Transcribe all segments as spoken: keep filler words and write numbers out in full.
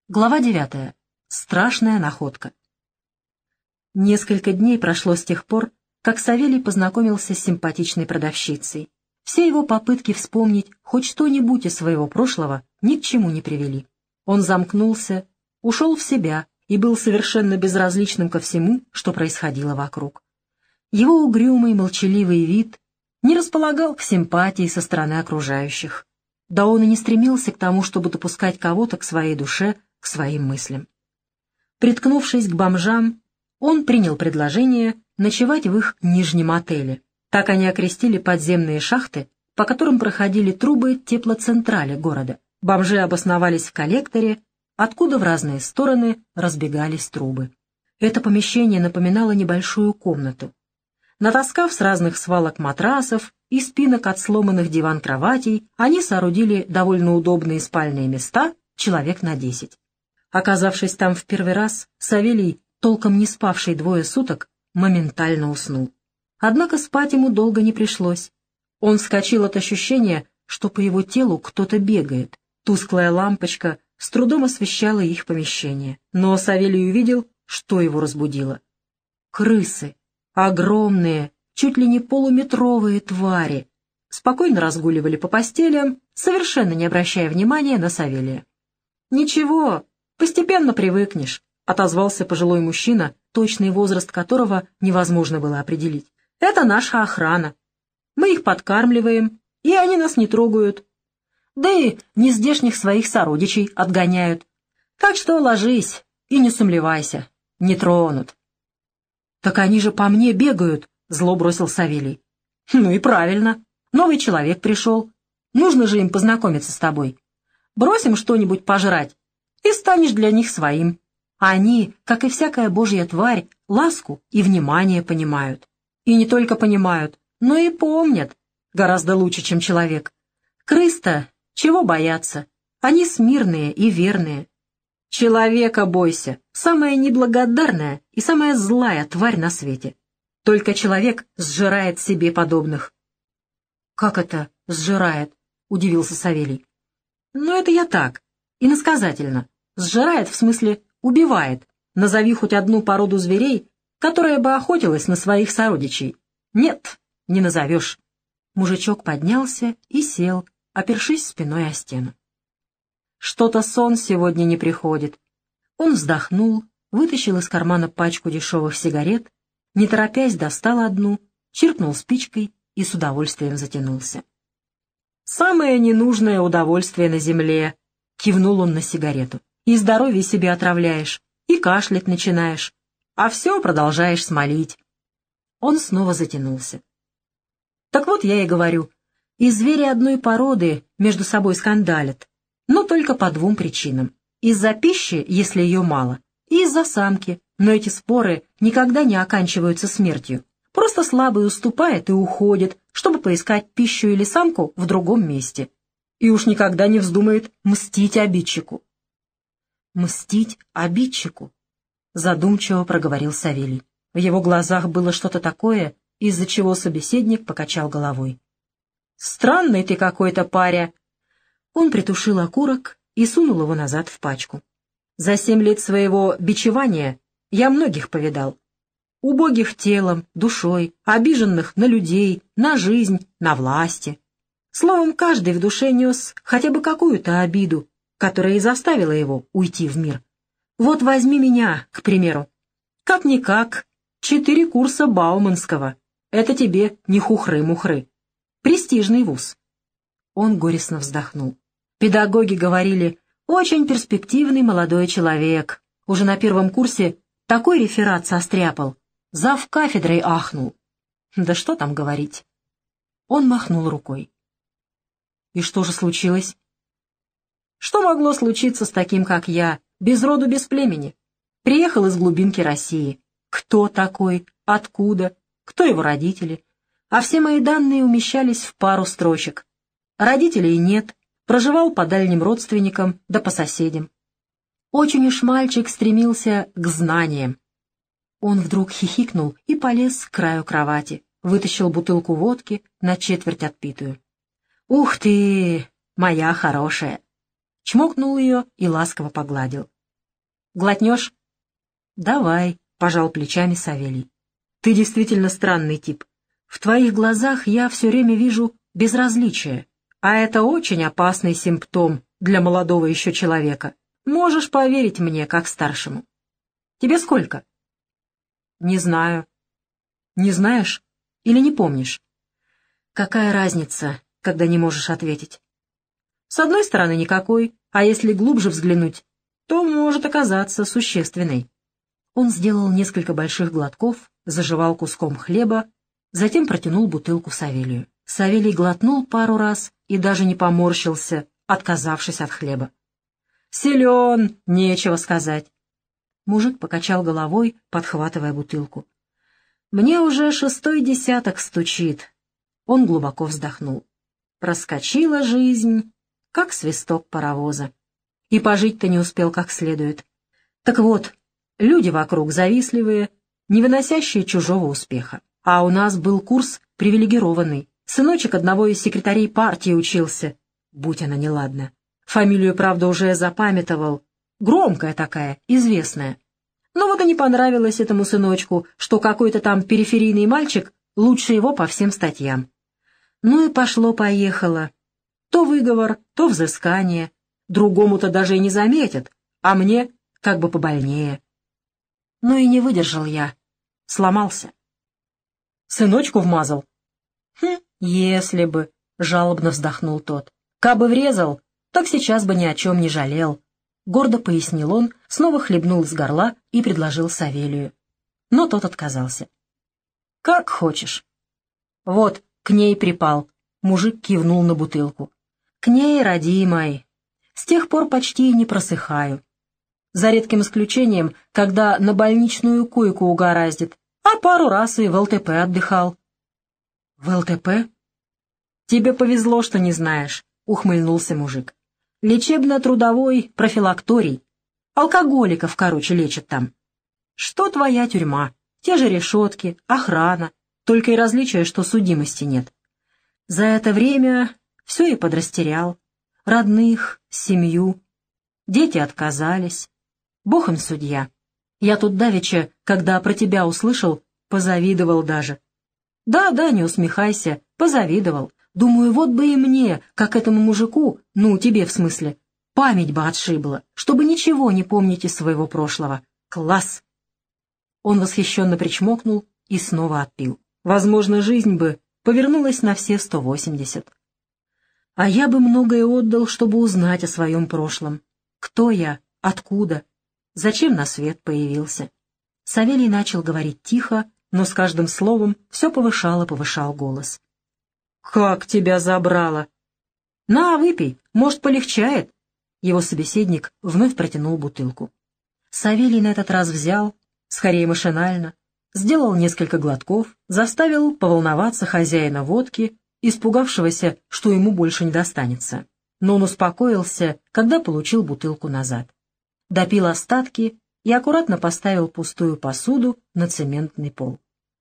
Глава девятая. Страшная находка. Несколько дней прошло с тех пор, как Савелий познакомился с симпатичной продавщицей. Все его попытки вспомнить хоть что-нибудь из своего прошлого ни к чему не привели. Он замкнулся, ушел в себя и был совершенно безразличным ко всему, что происходило вокруг. Его угрюмый, молчаливый вид не располагал к симпатии со стороны окружающих. Да он и не стремился к тому, чтобы допускать кого-то к своей душе, к своим мыслям. Приткнувшись к бомжам, он принял предложение ночевать в их нижнем отеле. Так они окрестили подземные шахты, по которым проходили трубы теплоцентрали города. Бомжи обосновались в коллекторе, откуда в разные стороны разбегались трубы. Это помещение напоминало небольшую комнату. Натаскав с разных свалок матрасов и спинок от сломанных диван-кроватей, они соорудили довольно удобные спальные места, человек на десять. Оказавшись там в первый раз, Савелий, толком не спавший двое суток, моментально уснул. Однако спать ему долго не пришлось. Он вскочил от ощущения, что по его телу кто-то бегает. Тусклая лампочка с трудом освещала их помещение. Но Савелий увидел, что его разбудило. Крысы, огромные, чуть ли не полуметровые твари, спокойно разгуливали по постелям, совершенно не обращая внимания на Савелия. «Ничего, постепенно привыкнешь», — отозвался пожилой мужчина, точный возраст которого невозможно было определить. «Это наша охрана. Мы их подкармливаем, и они нас не трогают. Да и нездешних своих сородичей отгоняют. Так что ложись и не сумлевайся, не тронут». «Так они же по мне бегают», — зло бросил Савелий. «Ну и правильно. Новый человек пришел. Нужно же им познакомиться с тобой. Бросим что-нибудь пожрать, и станешь для них своим. Они, как и всякая божья тварь, ласку и внимание понимают. И не только понимают, но и помнят. Гораздо лучше, чем человек. Крыс-то чего бояться? Они смирные и верные. Человека бойся, самая неблагодарная и самая злая тварь на свете. Только человек сжирает себе подобных». «Как это сжирает?» — удивился Савелий. «Ну, это я так, иносказательно. Сжирает, в смысле, убивает. Назови хоть одну породу зверей, которая бы охотилась на своих сородичей. Нет, не назовешь». Мужичок поднялся и сел, опершись спиной о стену. «Что-то сон сегодня не приходит». Он вздохнул, вытащил из кармана пачку дешевых сигарет, не торопясь достал одну, чиркнул спичкой и с удовольствием затянулся. «Самое ненужное удовольствие на земле», — кивнул он на сигарету. «И здоровье себе отравляешь, и кашлять начинаешь, а все продолжаешь смолить». Он снова затянулся. «Так вот я и говорю, и звери одной породы между собой скандалят, но только по двум причинам. Из-за пищи, если ее мало, и из-за самки, но эти споры никогда не оканчиваются смертью. Просто слабый уступает и уходит, чтобы поискать пищу или самку в другом месте. И уж никогда не вздумает мстить обидчику». «Мстить обидчику?» — задумчиво проговорил Савелий. В его глазах было что-то такое, из-за чего собеседник покачал головой. «Странный ты какой-то, паря». Он притушил окурок и сунул его назад в пачку. «За семь лет своего бичевания я многих повидал. Убогих телом, душой, обиженных на людей, на жизнь, на власти. Словом, каждый в душе нес хотя бы какую-то обиду, которая и заставила его уйти в мир. Вот возьми меня, к примеру. Как-никак, четыре курса Бауманского. Это тебе не хухры-мухры. Престижный вуз». Он горестно вздохнул. Педагоги говорили: «Очень перспективный молодой человек. Уже на первом курсе такой реферат состряпал. Зав кафедрой ахнул». Да что там говорить. Он махнул рукой. «И что же случилось?» «Что могло случиться с таким, как я, без роду, без племени? Приехал из глубинки России. Кто такой? Откуда? Кто его родители? А все мои данные умещались в пару строчек. Родителей нет, проживал по дальним родственникам да по соседям. Очень уж мальчик стремился к знаниям». Он вдруг хихикнул и полез к краю кровати, вытащил бутылку водки на четверть отпитую. «Ух ты, моя хорошая!» Чмокнул ее и ласково погладил. Глотнешь?» «Давай», — пожал плечами Савелий. «Ты действительно странный тип. В твоих глазах я все время вижу безразличие, а это очень опасный симптом для молодого еще человека. Можешь поверить мне, как старшему. Тебе сколько?» «Не знаю». «Не знаешь или не помнишь?» «Какая разница, когда не можешь ответить?» «С одной стороны, никакой, а если глубже взглянуть, то может оказаться существенной». Он сделал несколько больших глотков, зажевал куском хлеба, затем протянул бутылку Савелию. Савелий глотнул пару раз и даже не поморщился, отказавшись от хлеба. «Силен, нечего сказать». Мужик покачал головой, подхватывая бутылку. «Мне уже шестой десяток стучит». Он глубоко вздохнул. «Проскочила жизнь, как свисток паровоза. И пожить-то не успел как следует. Так вот, люди вокруг завистливые, не выносящие чужого успеха. А у нас был курс привилегированный. Сыночек одного из секретарей партии учился, будь она неладна. Фамилию, правда, уже запамятовал. Громкая такая, известная. Но вот и не понравилось этому сыночку, что какой-то там периферийный мальчик лучше его по всем статьям. Ну и пошло-поехало. То выговор, то взыскание. Другому-то даже и не заметят, а мне как бы побольнее. Ну и не выдержал я. Сломался. Сыночку вмазал? Хм, если бы, — жалобно вздохнул тот. Кабы врезал, так сейчас бы ни о чем не жалел. Гордо пояснил он, снова хлебнул из горла и предложил Савелию. Но тот отказался. «Как хочешь». «Вот, к ней припал», — мужик кивнул на бутылку. «К ней, родимой. С тех пор почти не просыхаю. За редким исключением, когда на больничную койку угораздит, а пару раз и в ЛТП отдыхал». «В ЛТП?» «Тебе повезло, что не знаешь», — ухмыльнулся мужик. «Лечебно-трудовой профилакторий. Алкоголиков, короче, лечат там. Что твоя тюрьма? Те же решетки, охрана, только и различия, что судимости нет. За это время все и подрастерял. Родных, семью. Дети отказались. Бог им судья. Я тут давеча, когда про тебя услышал, позавидовал даже. Да-да, не усмехайся, позавидовал. Думаю, вот бы и мне, как этому мужику, ну, тебе в смысле, память бы отшибла, чтобы ничего не помнить из своего прошлого. Класс!» Он восхищенно причмокнул и снова отпил. Возможно, жизнь бы повернулась на все сто восемьдесят. А я бы многое отдал, чтобы узнать о своем прошлом. Кто я? Откуда? Зачем на свет появился? Савелий начал говорить тихо, но с каждым словом все повышал и повышал голос. «Как тебя забрало!» «На, выпей, может, полегчает?» Его собеседник вновь протянул бутылку. Савелий на этот раз взял, скорее машинально, сделал несколько глотков, заставил поволноваться хозяина водки, испугавшегося, что ему больше не достанется. Но он успокоился, когда получил бутылку назад. Допил остатки и аккуратно поставил пустую посуду на цементный пол.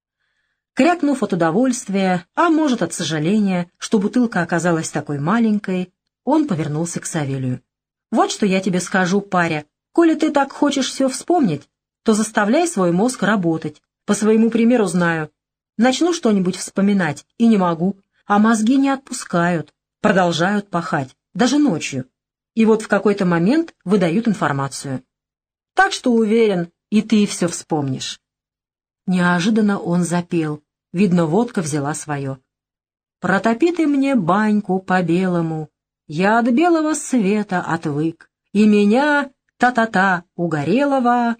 Крякнув от удовольствия, а может от сожаления, что бутылка оказалась такой маленькой, он повернулся к Савелию. «Вот что я тебе скажу, паря. Коли ты так хочешь все вспомнить, то заставляй свой мозг работать. По своему примеру знаю. Начну что-нибудь вспоминать, и не могу, а мозги не отпускают, продолжают пахать, даже ночью. И вот в какой-то момент выдают информацию. Так что уверен, и ты все вспомнишь». Неожиданно он запел. Видно, водка взяла свое. «Протопи ты мне баньку по-белому, я от белого света отвык, и меня, та-та-та, угорелого».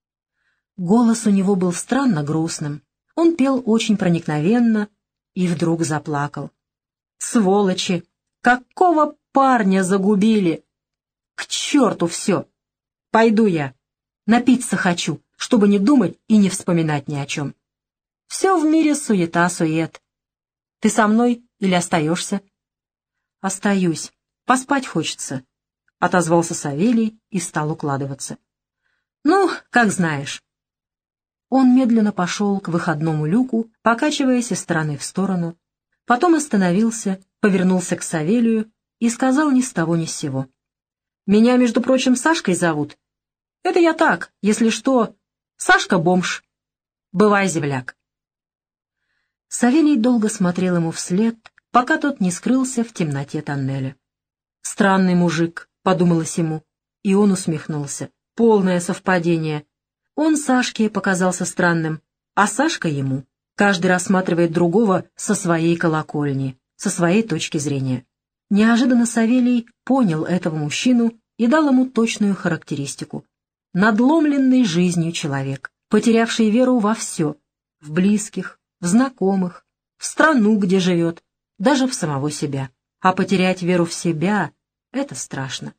Голос у него был странно грустным. Он пел очень проникновенно и вдруг заплакал. «Сволочи! Какого парня загубили? К черту все! Пойду я. Напиться хочу, чтобы не думать и не вспоминать ни о чем. Все в мире суета-сует. Ты со мной или остаешься?» «Остаюсь. Поспать хочется», — отозвался Савелий и стал укладываться. «Ну, как знаешь». Он медленно пошел к выходному люку, покачиваясь из стороны в сторону, потом остановился, повернулся к Савелию и сказал ни с того ни с сего. «Меня, между прочим, Сашкой зовут. Это я так, если что. Сашка бомж. Бывай, земляк. Савелий долго смотрел ему вслед, пока тот не скрылся в темноте тоннеля. «Странный мужик», — подумалось ему, и он усмехнулся. Полное совпадение. Он Сашке показался странным, а Сашка ему. Каждый рассматривает другого со своей колокольни, со своей точки зрения. Неожиданно Савелий понял этого мужчину и дал ему точную характеристику. Надломленный жизнью человек, потерявший веру во все, в близких, в знакомых, в страну, где живет, даже в самого себя. А потерять веру в себя — это страшно.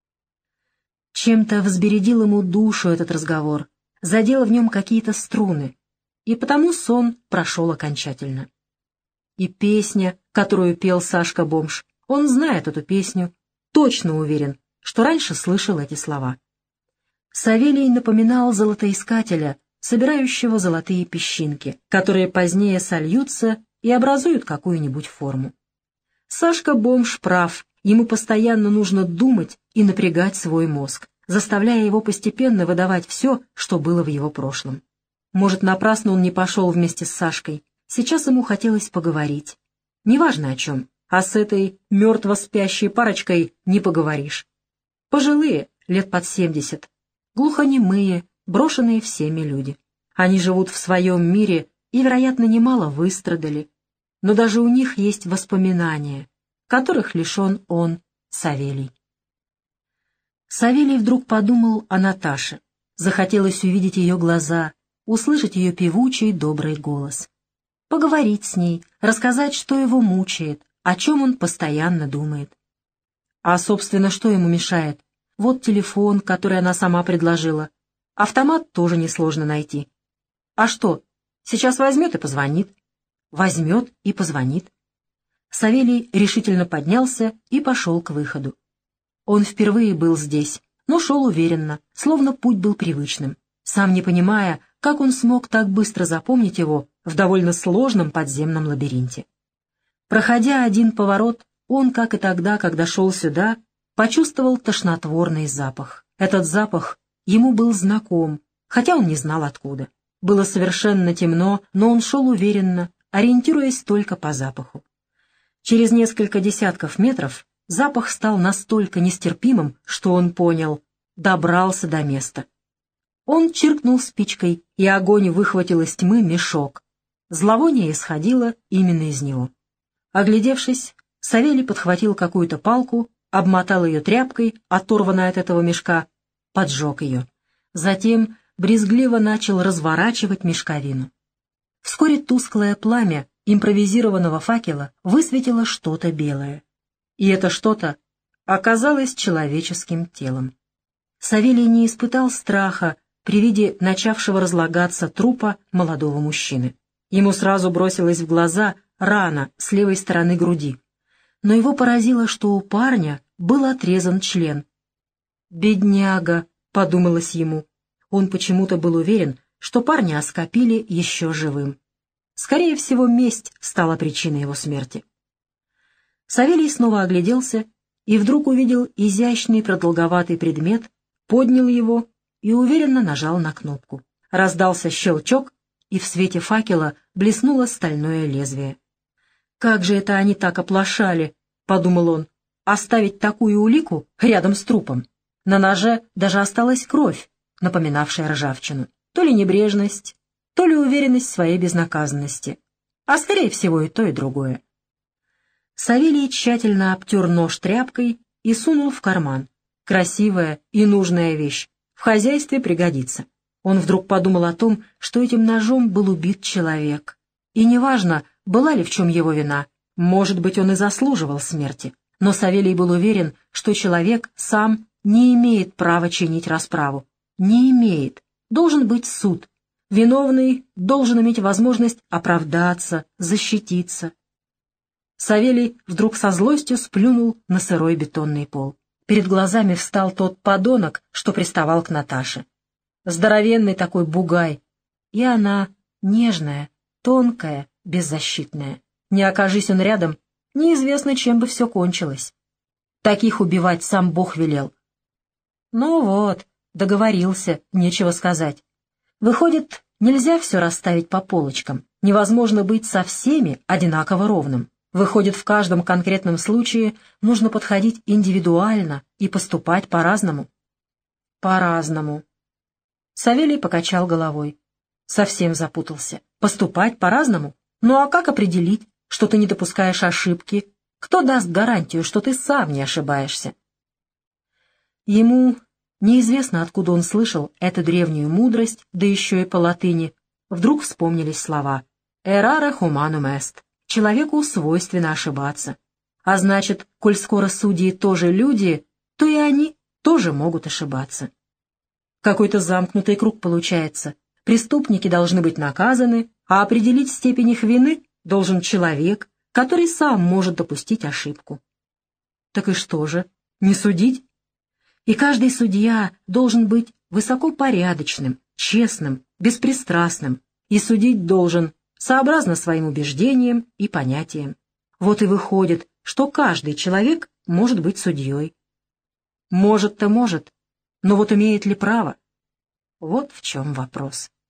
Чем-то взбередил ему душу этот разговор, задел в нем какие-то струны, и потому сон прошел окончательно. И песня, которую пел Сашка-бомж, он знает эту песню, точно уверен, что раньше слышал эти слова. Савелий напоминал золотоискателя, собирающего золотые песчинки, которые позднее сольются и образуют какую-нибудь форму. Сашка-бомж прав, ему постоянно нужно думать и напрягать свой мозг, заставляя его постепенно выдавать все, что было в его прошлом. Может, напрасно он не пошел вместе с Сашкой. Сейчас ему хотелось поговорить. Неважно о чем, а с этой мертво спящей парочкой не поговоришь. Пожилые, лет под семьдесят, глухонемые, брошенные всеми люди. Они живут в своем мире и, вероятно, немало выстрадали. Но даже у них есть воспоминания, которых лишен он, Савелий. Савелий вдруг подумал о Наташе. Захотелось увидеть ее глаза, услышать ее певучий добрый голос. Поговорить с ней, рассказать, что его мучает, о чем он постоянно думает. А, собственно, что ему мешает? Вот телефон, который она сама предложила. Автомат тоже несложно найти. А что, сейчас возьмет и позвонит. Возьмет и позвонит. Савелий решительно поднялся и пошел к выходу. Он впервые был здесь, но шел уверенно, словно путь был привычным, сам не понимая, как он смог так быстро запомнить его в довольно сложном подземном лабиринте. Проходя один поворот, он, как и тогда, когда шел сюда, почувствовал тошнотворный запах. Этот запах ему был знаком, хотя он не знал откуда. Было совершенно темно, но он шел уверенно, ориентируясь только по запаху. Через несколько десятков метров запах стал настолько нестерпимым, что он понял — добрался до места. Он чиркнул спичкой, и огонь выхватил из тьмы мешок. Зловоние исходило именно из него. Оглядевшись, Савелий подхватил какую-то палку, обмотал ее тряпкой, оторванной от этого мешка, поджег ее. Затем брезгливо начал разворачивать мешковину. Вскоре тусклое пламя импровизированного факела высветило что-то белое. И это что-то оказалось человеческим телом. Савелий не испытал страха при виде начавшего разлагаться трупа молодого мужчины. Ему сразу бросилась в глаза рана с левой стороны груди. Но его поразило, что у парня был отрезан член. «Бедняга», — подумалось ему. Он почему-то был уверен, что парня оскопили еще живым. Скорее всего, месть стала причиной его смерти. Савелий снова огляделся и вдруг увидел изящный продолговатый предмет, поднял его и уверенно нажал на кнопку. Раздался щелчок, и в свете факела блеснуло стальное лезвие. «Как же это они так оплошали!» — подумал он. «Оставить такую улику рядом с трупом!» На ноже даже осталась кровь, напоминавшая ржавчину. То ли небрежность, то ли уверенность в своей безнаказанности, а скорее всего и то, и другое. Савелий тщательно обтер нож тряпкой и сунул в карман. Красивая и нужная вещь, в хозяйстве пригодится. Он вдруг подумал о том, что этим ножом был убит человек. И неважно, была ли в чем его вина, может быть, он и заслуживал смерти. Но Савелий был уверен, что человек сам не имеет права чинить расправу. Не имеет. Должен быть суд. Виновный должен иметь возможность оправдаться, защититься. Савелий вдруг со злостью сплюнул на сырой бетонный пол. Перед глазами встал тот подонок, что приставал к Наташе. Здоровенный такой бугай. И она нежная, тонкая, беззащитная. Не окажись он рядом, неизвестно, чем бы все кончилось. Таких убивать сам Бог велел. Ну вот, договорился, нечего сказать. Выходит, нельзя все расставить по полочкам, невозможно быть со всеми одинаково ровным. Выходит, в каждом конкретном случае нужно подходить индивидуально и поступать по-разному. По-разному. Савелий покачал головой. Совсем запутался. Поступать по-разному? Ну а как определить, что ты не допускаешь ошибки? Кто даст гарантию, что ты сам не ошибаешься? Ему неизвестно, откуда он слышал эту древнюю мудрость, да еще и по латыни. Вдруг вспомнились слова «errare humanum est». Человеку свойственно ошибаться. А значит, коль скоро судьи тоже люди, то и они тоже могут ошибаться. Какой-то замкнутый круг получается. Преступники должны быть наказаны, а определить степень их вины должен человек, который сам может допустить ошибку. Так и что же, не судить? И каждый судья должен быть высокопорядочным, честным, беспристрастным, и судить должен сообразно своим убеждениям и понятиям. Вот и выходит, что каждый человек может быть судьей. Может-то может, но вот имеет ли право? Вот в чем вопрос.